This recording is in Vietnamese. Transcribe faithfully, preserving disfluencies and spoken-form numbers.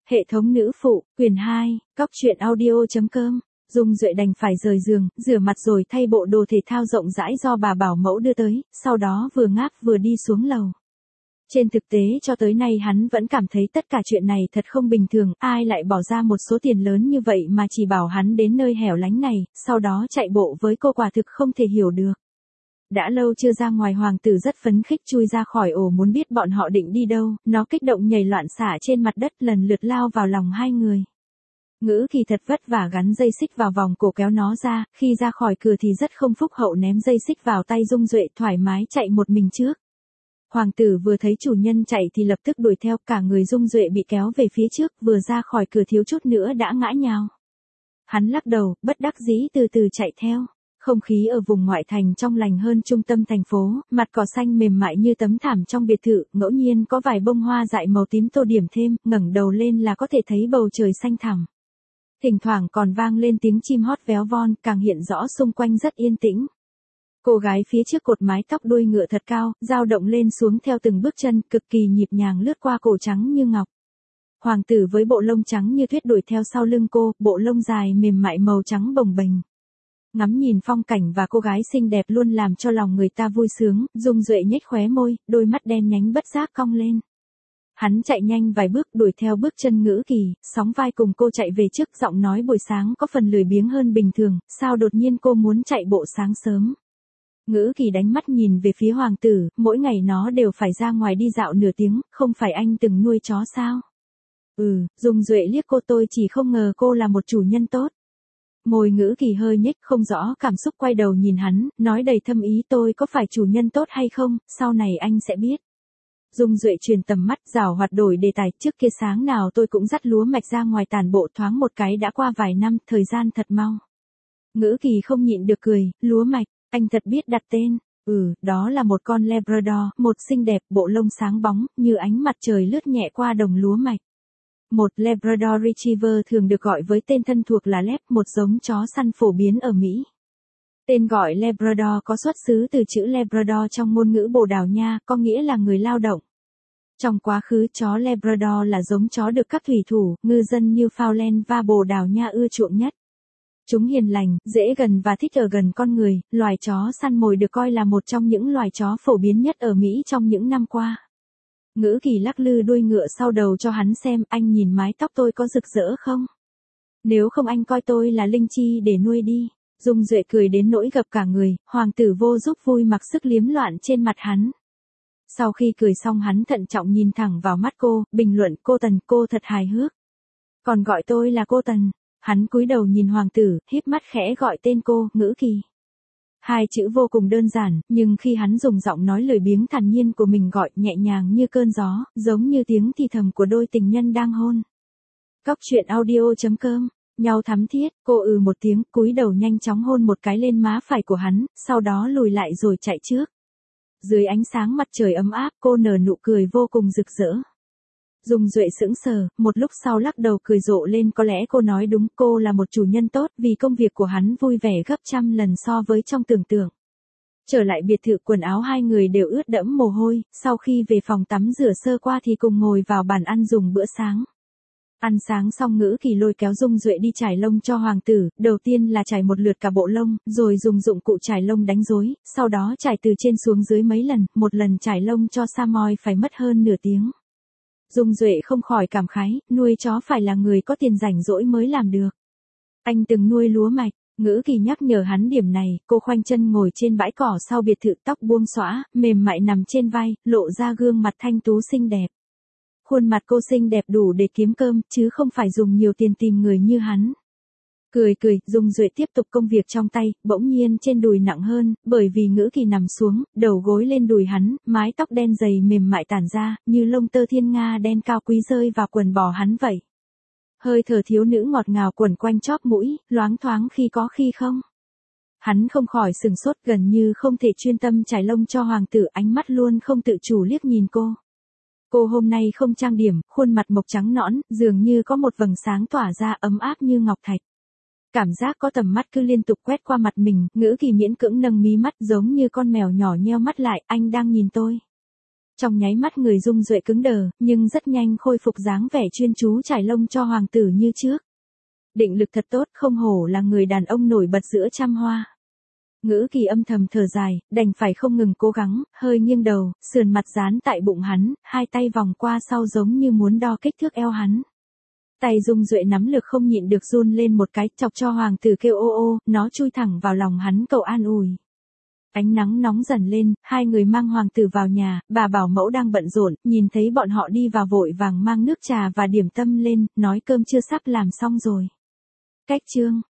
Hệ thống nữ phụ, quyền hai, cóc truyện audio.com. Dung Duệ đành phải rời giường, rửa mặt rồi thay bộ đồ thể thao rộng rãi do bà bảo mẫu đưa tới, sau đó vừa ngáp vừa đi xuống lầu. Trên thực tế cho tới nay hắn vẫn cảm thấy tất cả chuyện này thật không bình thường, ai lại bỏ ra một số tiền lớn như vậy mà chỉ bảo hắn đến nơi hẻo lánh này, sau đó chạy bộ với cô quả thực không thể hiểu được. Đã lâu chưa ra ngoài, hoàng tử rất phấn khích chui ra khỏi ổ muốn biết bọn họ định đi đâu, nó kích động nhảy loạn xả trên mặt đất lần lượt lao vào lòng hai người. Ngữ Kỳ thật vất vả gắn dây xích vào vòng cổ kéo nó ra, khi ra khỏi cửa thì rất không phúc hậu ném dây xích vào tay Dung Duệ thoải mái chạy một mình trước. Hoàng tử vừa thấy chủ nhân chạy thì lập tức đuổi theo, cả người Dung Duệ bị kéo về phía trước, vừa ra khỏi cửa thiếu chút nữa đã ngã nhào. Hắn lắc đầu, bất đắc dĩ từ từ chạy theo. Không khí ở vùng ngoại thành trong lành hơn trung tâm thành phố, mặt cỏ xanh mềm mại như tấm thảm trong biệt thự, ngẫu nhiên có vài bông hoa dại màu tím tô điểm thêm, ngẩng đầu lên là có thể thấy bầu trời xanh thẳm. Thỉnh thoảng còn vang lên tiếng chim hót véo von, càng hiện rõ xung quanh rất yên tĩnh. Cô gái phía trước cột mái tóc đuôi ngựa thật cao, dao động lên xuống theo từng bước chân, cực kỳ nhịp nhàng lướt qua cổ trắng như ngọc. Hoàng tử với bộ lông trắng như tuyết đuổi theo sau lưng cô, bộ lông dài mềm mại màu trắng bồng bềnh. Ngắm nhìn phong cảnh và cô gái xinh đẹp luôn làm cho lòng người ta vui sướng, Dung Duệ nhếch khóe môi, đôi mắt đen nhánh bất giác cong lên. Hắn chạy nhanh vài bước đuổi theo bước chân Ngữ Kỳ, sóng vai cùng cô chạy về trước, giọng nói buổi sáng có phần lười biếng hơn bình thường, sao đột nhiên cô muốn chạy bộ sáng sớm. Ngữ Kỳ đánh mắt nhìn về phía hoàng tử, mỗi ngày nó đều phải ra ngoài đi dạo nửa tiếng, không phải anh từng nuôi chó sao? Ừ, Dung Duệ liếc cô, tôi chỉ không ngờ cô là một chủ nhân tốt. Môi Ngữ Kỳ hơi nhếch không rõ cảm xúc, quay đầu nhìn hắn, nói đầy thâm ý, tôi có phải chủ nhân tốt hay không, sau này anh sẽ biết. Dung Duệ truyền tầm mắt, rảo hoạt đổi đề tài, trước kia sáng nào tôi cũng dắt lúa mạch ra ngoài tàn bộ, thoáng một cái đã qua vài năm, thời gian thật mau. Ngữ Kỳ không nhịn được cười, lúa mạch, anh thật biết đặt tên. Ừ, đó là một con Labrador, một xinh đẹp, bộ lông sáng bóng, như ánh mặt trời lướt nhẹ qua đồng lúa mạch. Một Labrador Retriever thường được gọi với tên thân thuộc là Lab, một giống chó săn phổ biến ở Mỹ. Tên gọi Labrador có xuất xứ từ chữ Labrador trong ngôn ngữ Bồ Đào Nha, có nghĩa là người lao động. Trong quá khứ, chó Labrador là giống chó được các thủy thủ, ngư dân Newfoundland và Bồ Đào Nha ưa chuộng nhất. Chúng hiền lành, dễ gần và thích ở gần con người, loài chó săn mồi được coi là một trong những loài chó phổ biến nhất ở Mỹ trong những năm qua. Ngữ Kỳ lắc lư đuôi ngựa sau đầu cho hắn xem, anh nhìn mái tóc tôi có rực rỡ không? Nếu không anh coi tôi là linh chi để nuôi đi. Dung Duệ cười đến nỗi gập cả người, hoàng tử vô giúp vui mặc sức liếm loạn trên mặt hắn. Sau khi cười xong hắn thận trọng nhìn thẳng vào mắt cô, bình luận, cô Tần, cô thật hài hước. Còn gọi tôi là cô Tần. Hắn cúi đầu nhìn hoàng tử, híp mắt khẽ gọi tên cô, Ngữ Kỳ. Hai chữ vô cùng đơn giản, nhưng khi hắn dùng giọng nói lười biếng thản nhiên của mình gọi, nhẹ nhàng như cơn gió, giống như tiếng thì thầm của đôi tình nhân đang hôn. Cóc truyện audio.com. Nhau thắm thiết, cô ừ một tiếng, cúi đầu nhanh chóng hôn một cái lên má phải của hắn, sau đó lùi lại rồi chạy trước. Dưới ánh sáng mặt trời ấm áp, cô nở nụ cười vô cùng rực rỡ. Dung Duệ sững sờ, một lúc sau lắc đầu cười rộ lên, có lẽ cô nói đúng, cô là một chủ nhân tốt, vì công việc của hắn vui vẻ gấp trăm lần so với trong tưởng tượng. Trở lại biệt thự, quần áo hai người đều ướt đẫm mồ hôi, sau khi về phòng tắm rửa sơ qua thì cùng ngồi vào bàn ăn dùng bữa sáng. Ăn sáng xong, Ngữ Kỳ lôi kéo Dung Duệ đi chải lông cho hoàng tử, đầu tiên là chải một lượt cả bộ lông, rồi dùng dụng cụ chải lông đánh rối, sau đó chải từ trên xuống dưới mấy lần, một lần chải lông cho Samoy phải mất hơn nửa tiếng. Dung Duệ không khỏi cảm khái, nuôi chó phải là người có tiền rảnh rỗi mới làm được. Anh từng nuôi lúa mạch, Ngữ Kỳ nhắc nhở hắn điểm này, cô khoanh chân ngồi trên bãi cỏ sau biệt thự, tóc buông xõa, mềm mại nằm trên vai, lộ ra gương mặt thanh tú xinh đẹp. Khuôn mặt cô xinh đẹp đủ để kiếm cơm, chứ không phải dùng nhiều tiền tìm người như hắn. Cười cười, Dung Duệ tiếp tục công việc trong tay, bỗng nhiên trên đùi nặng hơn, bởi vì Ngữ Kỳ nằm xuống, đầu gối lên đùi hắn, mái tóc đen dày mềm mại tản ra, như lông tơ thiên nga đen cao quý rơi vào quần bò hắn vậy. Hơi thở thiếu nữ ngọt ngào quẩn quanh chóp mũi, loáng thoáng khi có khi không. Hắn không khỏi sừng sốt, gần như không thể chuyên tâm chải lông cho hoàng tử, ánh mắt luôn không tự chủ liếc nhìn cô. Cô hôm nay không trang điểm, khuôn mặt mộc trắng nõn, dường như có một vầng sáng tỏa ra ấm áp như ngọc thạch. Cảm giác có tầm mắt cứ liên tục quét qua mặt mình, Ngữ Kỳ miễn cưỡng nâng mí mắt giống như con mèo nhỏ nheo mắt lại, anh đang nhìn tôi. Trong nháy mắt người Dung Duệ cứng đờ, nhưng rất nhanh khôi phục dáng vẻ chuyên chú trải lông cho hoàng tử như trước. Định lực thật tốt, không hổ là người đàn ông nổi bật giữa trăm hoa. Ngữ Kỳ âm thầm thở dài, đành phải không ngừng cố gắng, hơi nghiêng đầu, sườn mặt dán tại bụng hắn, hai tay vòng qua sau giống như muốn đo kích thước eo hắn. Tay Dung Duệ nắm lực không nhịn được run lên một cái, chọc cho hoàng tử kêu ô ô, nó chui thẳng vào lòng hắn cầu an ủi. Ánh nắng nóng dần lên, hai người mang hoàng tử vào nhà, bà bảo mẫu đang bận rộn, nhìn thấy bọn họ đi vào vội vàng mang nước trà và điểm tâm lên, nói cơm chưa sắp làm xong rồi. Cách chương